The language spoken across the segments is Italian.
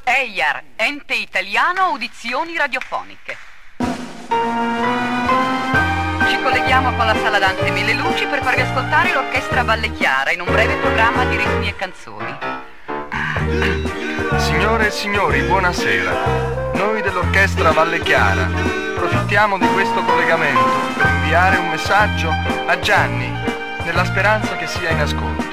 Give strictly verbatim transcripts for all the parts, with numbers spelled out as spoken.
EIAR, Ente Italiano Audizioni Radiofoniche. Ci colleghiamo con la Sala Dante Mille Luci per farvi ascoltare l'Orchestra Valle Chiara in un breve programma di ritmi e canzoni. Signore e signori, buonasera. Noi dell'Orchestra Valle Chiara approfittiamo di questo collegamento per inviare un messaggio a Gianni, nella speranza che sia in ascolto.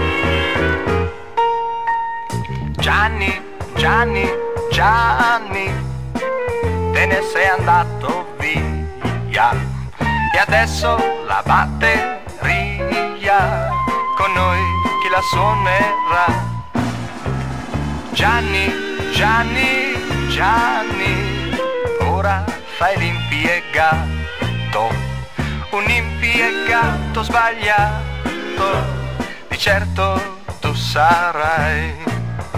Gianni, Gianni, Gianni, te ne sei andato via e adesso la batteria con noi chi la suonerà? Gianni, Gianni, Gianni, ora fai l'impiegato, un impiegato sbagliato, di certo tu sarai.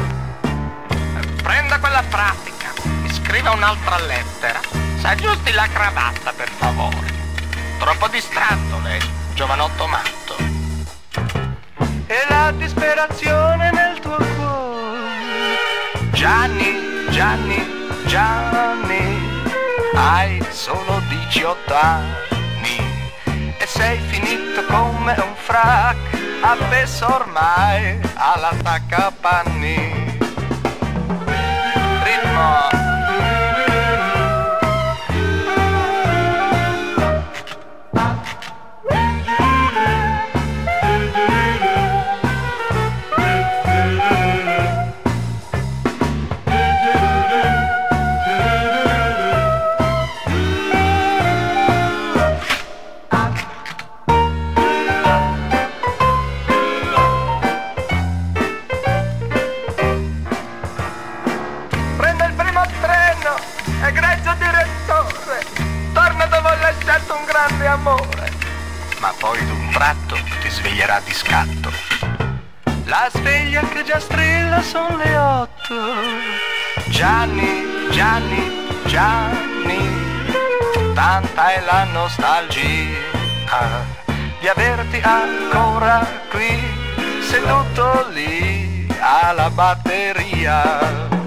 Prenda quella pratica, mi scriva un'altra lettera, s'aggiusti la cravatta per favore. Troppo distratto lei, giovanotto matto. E la disperazione nel tuo cuore. Gianni, Gianni, Gianni, hai solo diciotto anni e sei finito come un frac, appeso ormai all'attaccapanni. Ritmo. Un grande amore, ma poi d'un tratto ti sveglierà di scatto. La sveglia che già strilla son le otto. Gianni, Gianni, Gianni, tanta è la nostalgia di averti ancora qui, seduto lì alla batteria.